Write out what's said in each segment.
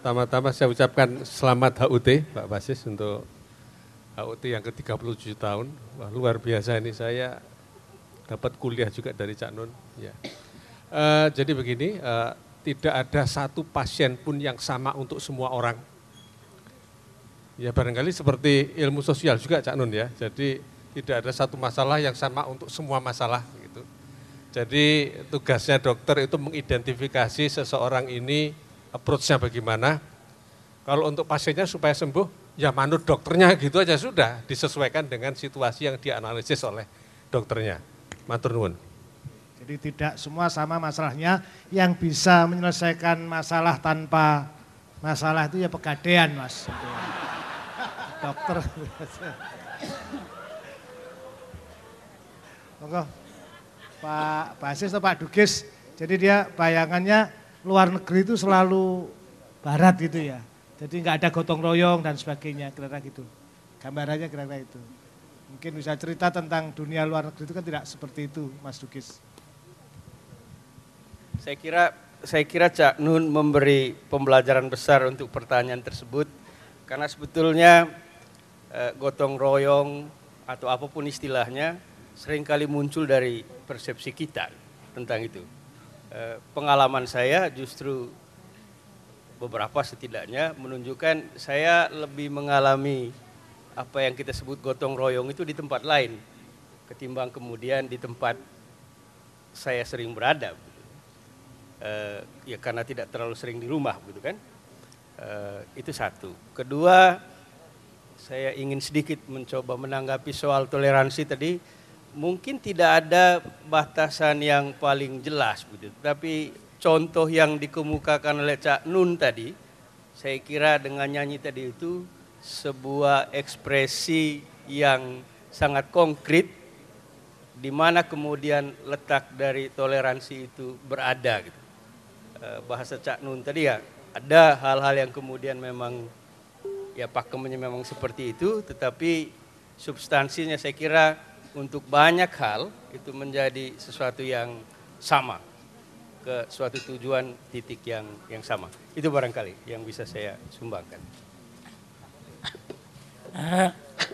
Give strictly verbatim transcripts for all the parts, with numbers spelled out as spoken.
pertama-tama saya ucapkan selamat H U T Pak Basis untuk H U T yang ke tiga puluh tujuh tahun. Wah, luar biasa ini, saya dapat kuliah juga dari Cak Nun. Ya. Uh, jadi begini, uh, tidak ada satu pasien pun yang sama untuk semua orang. Ya barangkali seperti ilmu sosial juga Cak Nun ya. Jadi tidak ada satu masalah yang sama untuk semua masalah gitu. Jadi tugasnya dokter itu mengidentifikasi seseorang ini approach-nya bagaimana. Kalau untuk pasiennya supaya sembuh, ya manut dokternya gitu aja sudah, disesuaikan dengan situasi yang dianalisis oleh dokternya. Matur nuwun. Jadi tidak semua sama masalahnya, yang bisa menyelesaikan masalah tanpa masalah itu ya pegadaian Mas. Dokter. Monggo Pak Basis atau Pak Dugis, jadi dia bayangannya luar negeri itu selalu barat gitu ya. Jadi nggak ada gotong royong dan sebagainya, kira-kira gitu. Gambarannya kira-kira itu. Mungkin bisa cerita tentang dunia luar negeri itu kan tidak seperti itu, Mas Dugis. Saya kira saya kira Cak Nun memberi pembelajaran besar untuk pertanyaan tersebut, karena sebetulnya eh, gotong royong atau apapun istilahnya seringkali muncul dari persepsi kita tentang itu. Eh, pengalaman saya justru beberapa setidaknya menunjukkan saya lebih mengalami apa yang kita sebut gotong royong itu di tempat lain ketimbang kemudian di tempat saya sering berada. Uh, ya karena tidak terlalu sering di rumah gitu kan. Uh, itu satu. Kedua, saya ingin sedikit mencoba menanggapi soal toleransi tadi. Mungkin tidak ada batasan yang paling jelas begitu, tapi contoh yang dikemukakan oleh Cak Nun tadi, saya kira dengan nyanyi tadi itu sebuah ekspresi yang sangat konkret di mana kemudian letak dari toleransi itu berada gitu. Bahasa Cak Nun tadi ya, ada hal-hal yang kemudian memang ya pakemnya memang seperti itu, tetapi substansinya saya kira untuk banyak hal itu menjadi sesuatu yang sama, ke suatu tujuan titik yang yang sama. Itu barangkali yang bisa saya sumbangkan. Uh,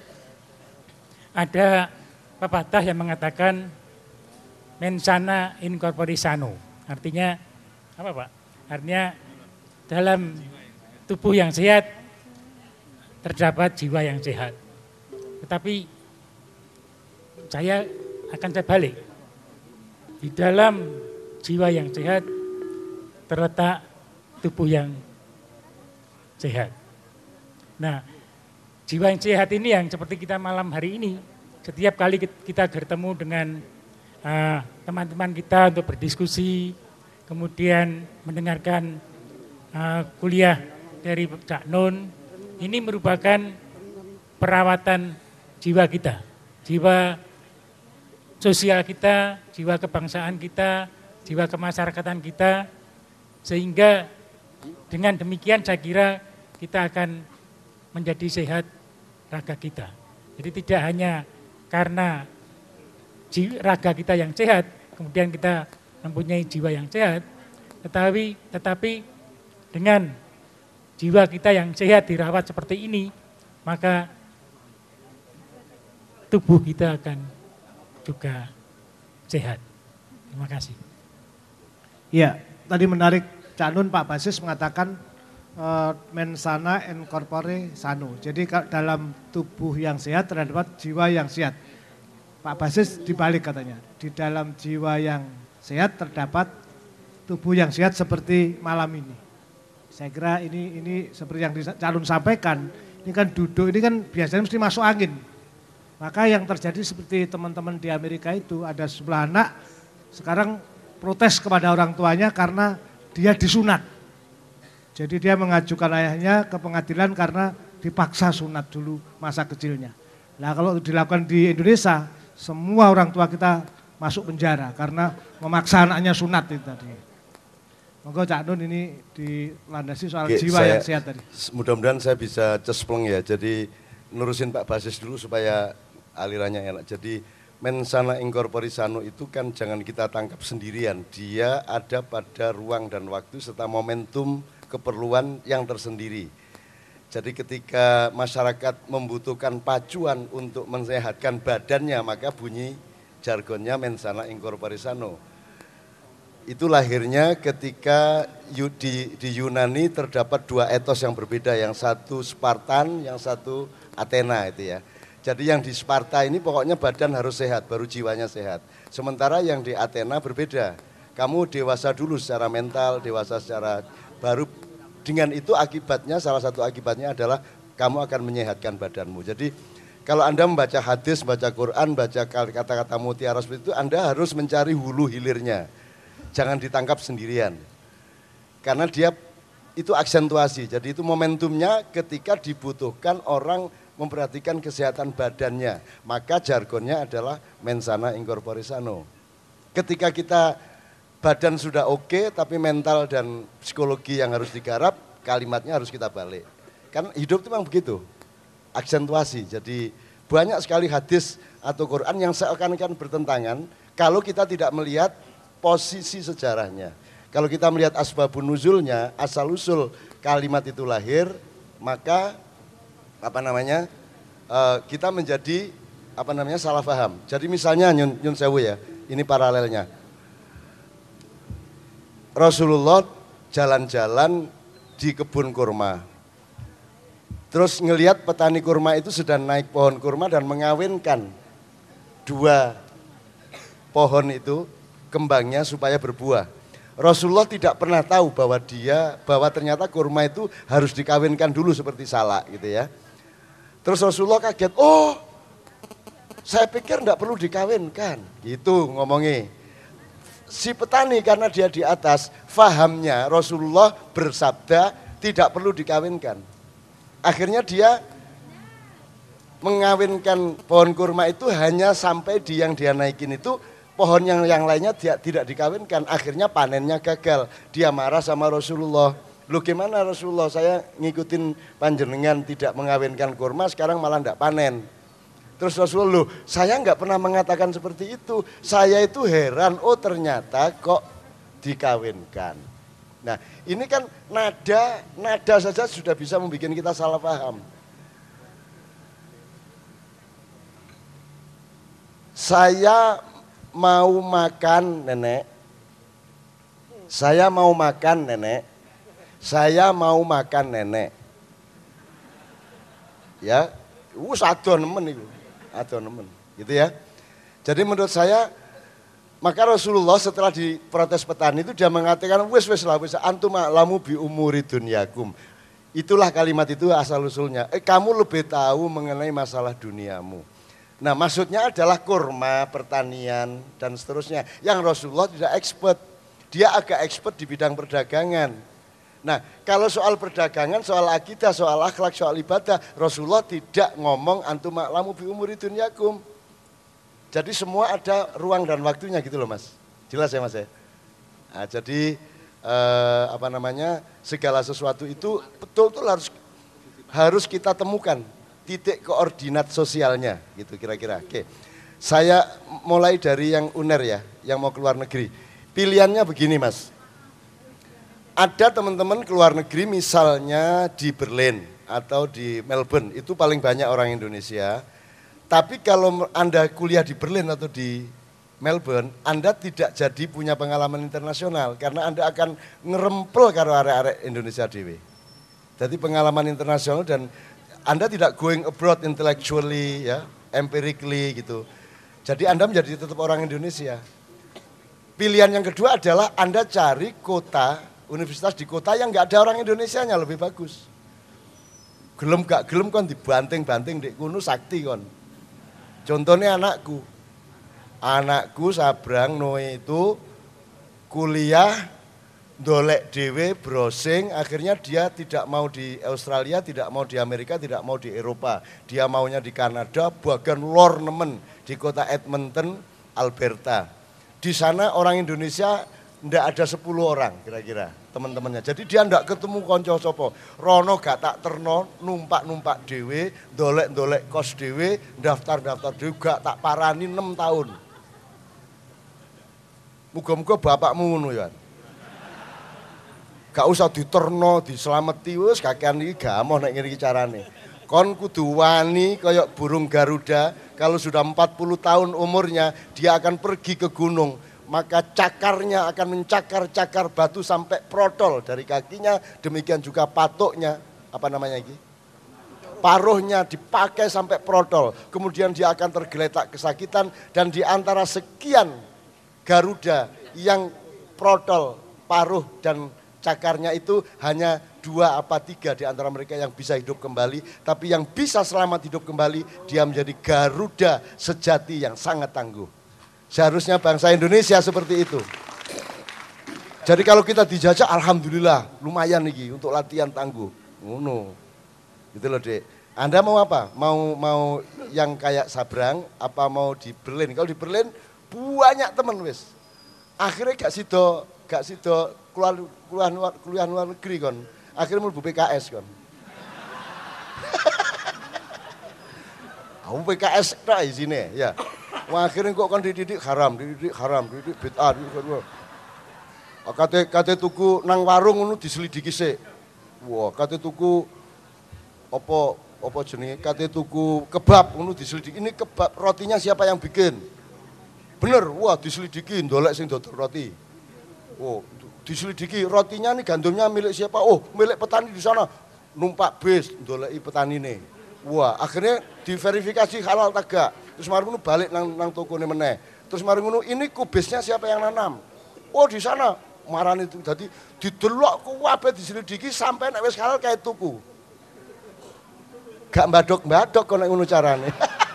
ada pepatah yang mengatakan mens sana in corpore sano. Artinya apa Pak? Artinya dalam tubuh yang sehat terdapat jiwa yang sehat. Tetapi saya akan saya balik. Di dalam jiwa yang sehat terletak tubuh yang sehat. Nah, jiwa yang sehat ini yang seperti kita malam hari ini, setiap kali kita bertemu dengan uh, teman-teman kita untuk berdiskusi, kemudian mendengarkan uh, kuliah dari Cak Nun, ini merupakan perawatan jiwa kita, jiwa sosial kita, jiwa kebangsaan kita, jiwa kemasyarakatan kita, sehingga dengan demikian saya kira kita akan menjadi sehat raga kita. Jadi tidak hanya karena raga kita yang sehat, kemudian kita mempunyai jiwa yang sehat, tetapi tetapi dengan jiwa kita yang sehat dirawat seperti ini, maka tubuh kita akan juga sehat. Terima kasih. Iya, tadi menarik Cak Nun, Pak Basis mengatakan uh, mens sana in corpore sano. Jadi dalam tubuh yang sehat terdapat jiwa yang sehat. Pak Basis dibalik katanya, di dalam jiwa yang sehat terdapat tubuh yang sehat seperti malam ini. Saya kira ini ini seperti yang Cak Nun sampaikan, ini kan duduk, ini kan biasanya mesti masuk angin. Maka yang terjadi seperti teman-teman di Amerika itu, ada sebelah anak sekarang protes kepada orang tuanya karena dia disunat. Jadi dia mengajukan ayahnya ke pengadilan karena dipaksa sunat dulu masa kecilnya. Nah kalau dilakukan di Indonesia, semua orang tua kita masuk penjara karena memaksa anaknya sunat itu tadi. Monggo Cak Nun ini dilandasi soal Oke, jiwa saya, yang sehat tadi. Mudah-mudahan saya bisa cespleng ya, jadi nurusin Pak Basis dulu supaya alirannya enak. Jadi mens sana in corpore sano itu kan jangan kita tangkap sendirian. Dia ada pada ruang dan waktu serta momentum keperluan yang tersendiri. Jadi ketika masyarakat membutuhkan pacuan untuk mensehatkan badannya, maka bunyi jargonnya mensana in corpore sano. Itu lahirnya ketika di, di Yunani terdapat dua etos yang berbeda, yang satu Spartan, yang satu Athena itu ya. Jadi yang di Sparta ini pokoknya badan harus sehat, baru jiwanya sehat. Sementara yang di Athena berbeda. Kamu dewasa dulu secara mental, dewasa secara baru. Dengan itu akibatnya, salah satu akibatnya adalah kamu akan menyehatkan badanmu. Jadi kalau Anda membaca hadis, baca Quran, baca kata-kata mutiara seperti itu, Anda harus mencari hulu hilirnya. Jangan ditangkap sendirian. Karena dia itu aksentuasi, jadi itu momentumnya ketika dibutuhkan orang memperhatikan kesehatan badannya. Maka jargonnya adalah mensana in corpore sano. Ketika kita badan sudah oke, tapi mental dan psikologi yang harus digarap, kalimatnya harus kita balik. Kan hidup itu memang begitu, aksentuasi. Jadi banyak sekali hadis atau Quran yang seakan-akan bertentangan kalau kita tidak melihat posisi sejarahnya. Kalau kita melihat asbabun nuzulnya, asal-usul kalimat itu lahir, maka apa namanya kita menjadi apa namanya salah paham. Jadi misalnya nyun, nyun sewu ya, ini paralelnya. Rasulullah jalan-jalan di kebun kurma. Terus ngelihat petani kurma itu sedang naik pohon kurma dan mengawinkan dua pohon itu kembangnya supaya berbuah. Rasulullah tidak pernah tahu bahwa dia bahwa ternyata kurma itu harus dikawinkan dulu seperti salak gitu ya. Terus Rasulullah kaget, oh saya pikir enggak perlu dikawinkan, gitu ngomongnya. Si petani karena dia di atas, fahamnya Rasulullah bersabda tidak perlu dikawinkan. Akhirnya dia mengawinkan pohon kurma itu hanya sampai di yang dia naikin itu, pohon yang yang lainnya dia tidak dikawinkan. Akhirnya panennya gagal, dia marah sama Rasulullah. Loh gimana Rasulullah, saya ngikutin panjenengan tidak mengawinkan kurma, sekarang malah enggak panen. Terus Rasulullah, loh saya nggak pernah mengatakan seperti itu, saya itu heran, oh ternyata kok dikawinkan. Nah ini kan nada, nada saja sudah bisa membuat kita salah paham. Saya mau makan nenek, saya mau makan nenek, saya mau makan nenek. Ya, uh satu nemen itu. Atau nemen, gitu ya. Jadi menurut saya, maka Rasulullah setelah diprotes petani itu dia mengatakan, wes wes lah, wes antum lamu bi umuri dunyakum. Itulah kalimat itu asal usulnya. Eh, kamu lebih tahu mengenai masalah duniamu. Nah maksudnya adalah kurma, pertanian dan seterusnya. Yang Rasulullah tidak expert, dia agak expert di bidang perdagangan. Nah, kalau soal perdagangan, soal akidah, soal akhlak, soal ibadah, Rasulullah tidak ngomong antum ma'lamu bi umuri dunyakum. Jadi semua ada ruang dan waktunya gitu loh Mas. Jelas ya Mas ya? Nah, jadi eh, apa namanya, segala sesuatu itu betul-betul harus harus kita temukan titik koordinat sosialnya gitu kira-kira. Oke. Saya mulai dari yang U N E R ya, yang mau keluar negeri. Pilihannya begini Mas. Ada teman-teman keluar negeri misalnya di Berlin atau di Melbourne, itu paling banyak orang Indonesia. Tapi kalau Anda kuliah di Berlin atau di Melbourne, Anda tidak jadi punya pengalaman internasional karena Anda akan ngerempel karo arek-arek Indonesia dewe. Jadi pengalaman internasional dan Anda tidak going abroad intellectually ya, empirically gitu. Jadi Anda menjadi tetap orang Indonesia. Pilihan yang kedua adalah Anda cari kota universitas di kota yang nggak ada orang Indonesianya, lebih bagus. Gelem gak gelem kon dibanting-banting di kuno sakti kon. Contohnya anakku, anakku Sabrang Noe itu kuliah dolek dewe browsing, akhirnya dia tidak mau di Australia, tidak mau di Amerika, tidak mau di Eropa, dia maunya di Kanada, bahkan lor nemen di kota Edmonton, Alberta. Di sana orang Indonesia ndak ada sepuluh orang kira-kira teman-temannya. Jadi dia ndak ketemu konco sopo. Rono gak tak terno, numpak-numpak dewe, dolek-dolek kos dewe, daftar-daftar dewe, gak tak parani enam tahun. Muga-muga bapakmu ngono ya. Gak usah diterno, diselameti wis kakean iki gamoh nek ngene iki carane. Kon kudu wani kayak burung Garuda, kalau sudah empat puluh tahun umurnya dia akan pergi ke gunung, maka cakarnya akan mencakar-cakar batu sampai protol dari kakinya, demikian juga patuknya, apa namanya ini? Paruhnya dipakai sampai protol, kemudian dia akan tergeletak kesakitan, dan di antara sekian Garuda yang protol, paruh dan cakarnya itu hanya dua apa tiga di antara mereka yang bisa hidup kembali, tapi yang bisa selamat hidup kembali, dia menjadi Garuda sejati yang sangat tangguh. Seharusnya bangsa Indonesia seperti itu. Jadi kalau kita dijajah, alhamdulillah lumayan nih untuk latihan tangguh. Ngono. Gitu loh, Dek. Anda mau apa? Mau mau yang kayak Sabrang apa mau di Berlin? Kalau di Berlin banyak teman wis. Akhirnya gak sido, gak sido keluar keluar luar, keluar luar negeri kon. Akhirnya mlebu P K S kon. Aku P K S tok isine ya. Wah, akhirnya kok kon dididik haram, dididik haram, dididik bid'ah, dididik. Kate kate tuku nang warung ngono diselidiki sik. Wah, kate tuku apa apa jenenge? Kate tuku kebab ngono diselidiki. Ini kebab rotinya siapa yang bikin? Bener, wah diselidiki ndolek sing dodol roti. Oh, diselidiki rotinya nih gandumnya milik siapa? Oh, milik petani di sana. Numpak bis ndoleki petanine. Wah, akhirnya diverifikasi halal tagak. Terus mari ngono balik nang nang tokone meneh. Terus mari ngono ini kubisnya siapa yang nanam? Oh, di sana. Marane itu dadi didelok kabeh diselidiki sampai nek wis halal kae tuku. Gak mbadok-mbadok kok nek ngono carane.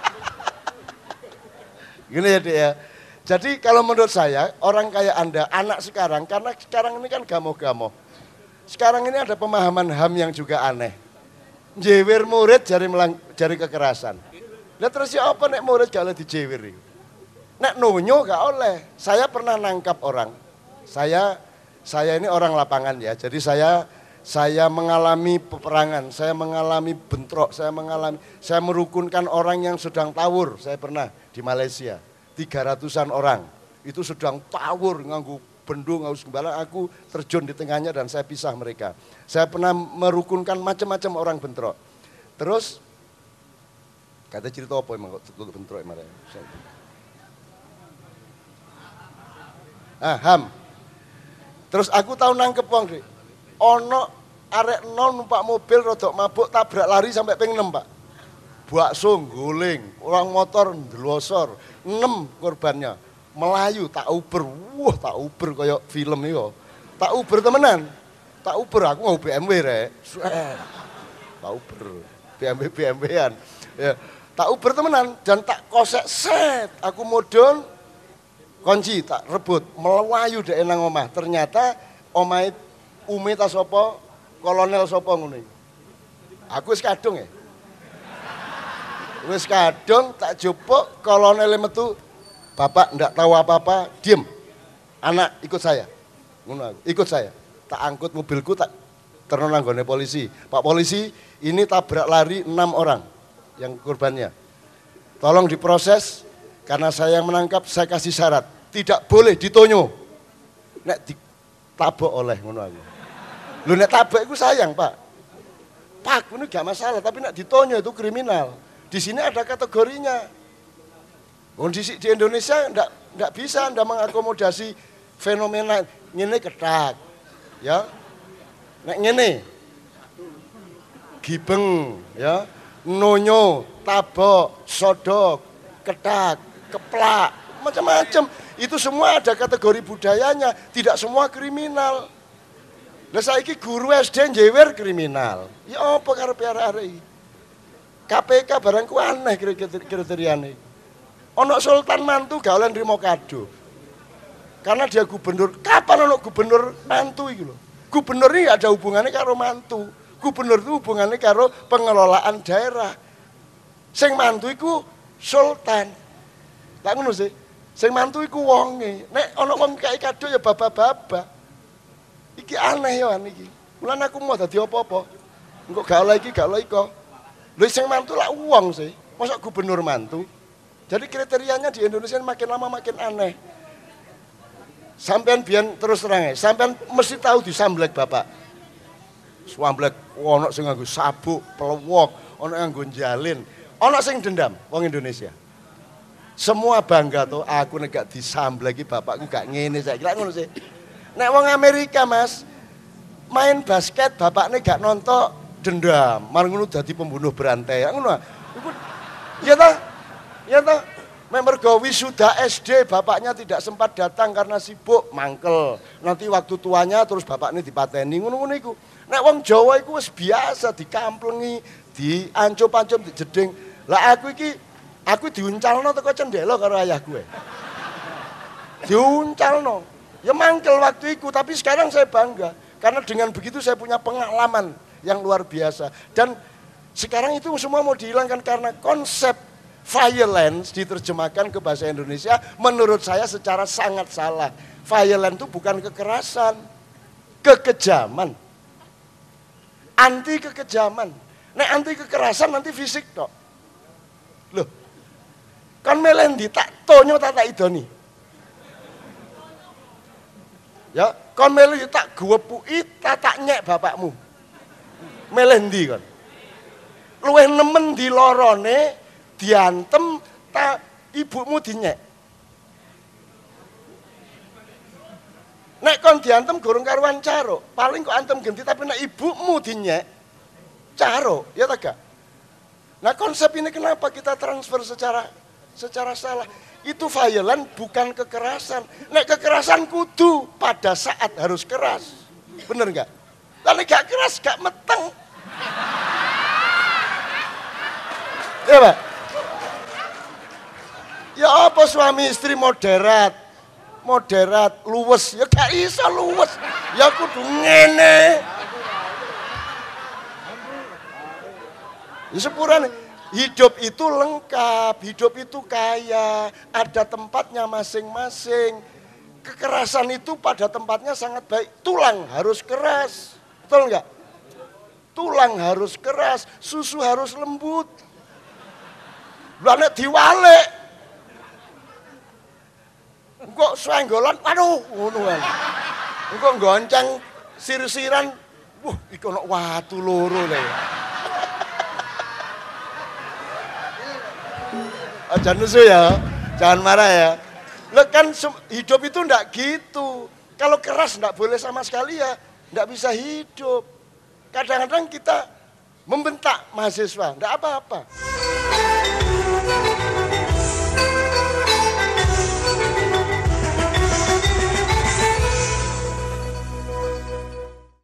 Gini ya, Dek ya. Jadi kalau menurut saya, orang kayak Anda, anak sekarang, karena sekarang ini kan gamoh-gamoh. Sekarang ini ada pemahaman H A M yang juga aneh. Jewer murid jari melang, jari kekerasan. Lah terus ya apa nek murid gak oleh dijewer? Nek nonyo gak oleh. Saya pernah nangkap orang. Saya saya ini orang lapangan ya. Jadi saya saya mengalami peperangan, saya mengalami bentrok, saya mengalami saya merukunkan orang yang sedang tawur. Saya pernah di Malaysia. tiga ratusan orang, itu sedang tawur, nganggu bendung, nganggu sembalang, aku terjun di tengahnya dan saya pisah mereka. Saya pernah merukunkan macam-macam orang bentrok. Terus, kata cerita apa emang kok tutup bentrok emang? Ah, H A M. Terus aku tahu nangkep wong, Dik. Ono arek nol numpak mobil rodok mabuk tabrak lari sampai ping enam, Pak. Bakso guling, orang motor ndelosor, enam korbannya. Melayu tak uber, wah tak uber kayak film itu. Tak uber temenan, tak uber aku mau B M W rek. Tak uber, B M W B M W-an. Ya, tak uber temenan dan tak kosek set. Aku modon kunci tak rebut, melayu dek nang omah. Ternyata omah umi ta sapa, kolonel sapa ngono iki. Aku wis kadung ya. Wis kadung tak jupuk kolonel metu, bapak ndak tahu apa-apa, diem. Anak ikut saya. Ngono aku, ikut saya. Tak angkut mobilku tak terno nang gone polisi. Pak polisi, ini tabrak lari enam orang yang korbannya. Tolong diproses karena saya yang menangkap, saya kasih syarat. Tidak boleh ditonyo. Nek ditabok oleh ngono aku. Lho nek tabok iku sayang, Pak. Pak, ini gak masalah, tapi nek ditonyo itu kriminal. Di sini ada kategorinya. Kondisi di Indonesia enggak enggak bisa Anda mengakomodasi fenomena ngene ketak. Ya. Nek ngene gibeng, ya. Nonyo, tabok, sodok, ketak, keplak, macam-macam. Itu semua ada kategori budayanya, tidak semua kriminal. Lah saiki guru S D njewer kriminal. Ya apa karepe arek-arek iki? K P K barangku aneh kriteriane. Ono sultan mantu gak oleh nrimo kado. Karena dia gubernur. Kapan ono gubernur mantu iki lho? Gubernur ini ada hubungannya karo mantu. Gubernur itu hubungannya karo pengelolaan daerah. Sing mantu iku sultan. Tak ngono sih. Sing mantu iku wonge. Nek ono wong kaya kado ya baba-baba. Iki aneh ya iki. Mulane aku mau dadi apa-apa. Engko gak oleh iki, gak oleh iko. Lho sing mantu lah uang sih, masa gubernur mantu. Jadi kriterianya di Indonesia makin lama makin aneh. Sampean biyen terus terang ya, sampean mesti tahu disamblek bapak. Samblek ono sing nganggo sabuk, pelewok, ono yang nganggo jalin, ono sing dendam wong Indonesia. Semua bangga tuh aku nek gak disambleki bapakku gak ngene saiki. Lek ngono sih. Nek wong Amerika Mas, main basket bapaknya gak nonton dendam, malah ngono dadi pembunuh berantai. Ngono. Iku ya ta? Ya ta? Mergo wisuda S D bapaknya tidak sempat datang karena sibuk mangkel. Nanti waktu tuanya terus bapaknya dipateni ngono-ngono iku. Nek wong Jawa iku wis biasa dikamplengi, diancop-ancop, dijeding. Lah aku iki aku diuncalno teko cendela karo ayah gue. Diuncalno. Ya mangkel waktu itu, tapi sekarang saya bangga. Karena dengan begitu saya punya pengalaman yang luar biasa. Dan sekarang itu semua mau dihilangkan karena konsep violence diterjemahkan ke bahasa Indonesia menurut saya secara sangat salah. Violence itu bukan kekerasan, kekejaman. Anti kekejaman. Nek anti kekerasan nanti fisik tok. Loh, kan melendi tak tonyo tak tak idoni. Ya, kon melendi tak guwepuki tak tak nyek bapakmu. Melendi kon. Luwih nemen dilorone, diantem tak ibumu dinyek. Nek kon diantem gorong karuan caro, paling kok antem genti tapi nek ibumu dinyek caro, ya tak gak? Nah konsep ini kenapa kita transfer secara secara salah? Itu violent bukan kekerasan. Nek kekerasan kudu pada saat harus keras. Bener enggak? Tapi gak keras, gak meteng. Ya Pak? Ya apa suami istri moderat? Moderat, luwes. Ya gak iso luwes. Ya kudu ngene. Ya sepurane. Hidup itu lengkap, hidup itu kaya, ada tempatnya masing-masing. Kekerasan itu pada tempatnya sangat baik. Tulang harus keras, betul enggak? Tulang harus keras, susu harus lembut. Lah nek diwalek. Engko swenggolan, aduh ngono wae. Engko gonceng sir-siran, wah iki ono watu loro lho. Jangan nusu ya, jangan marah ya. Lo kan hidup itu enggak gitu. Kalau keras enggak boleh sama sekali ya, enggak bisa hidup. Kadang-kadang kita membentak mahasiswa, enggak apa-apa.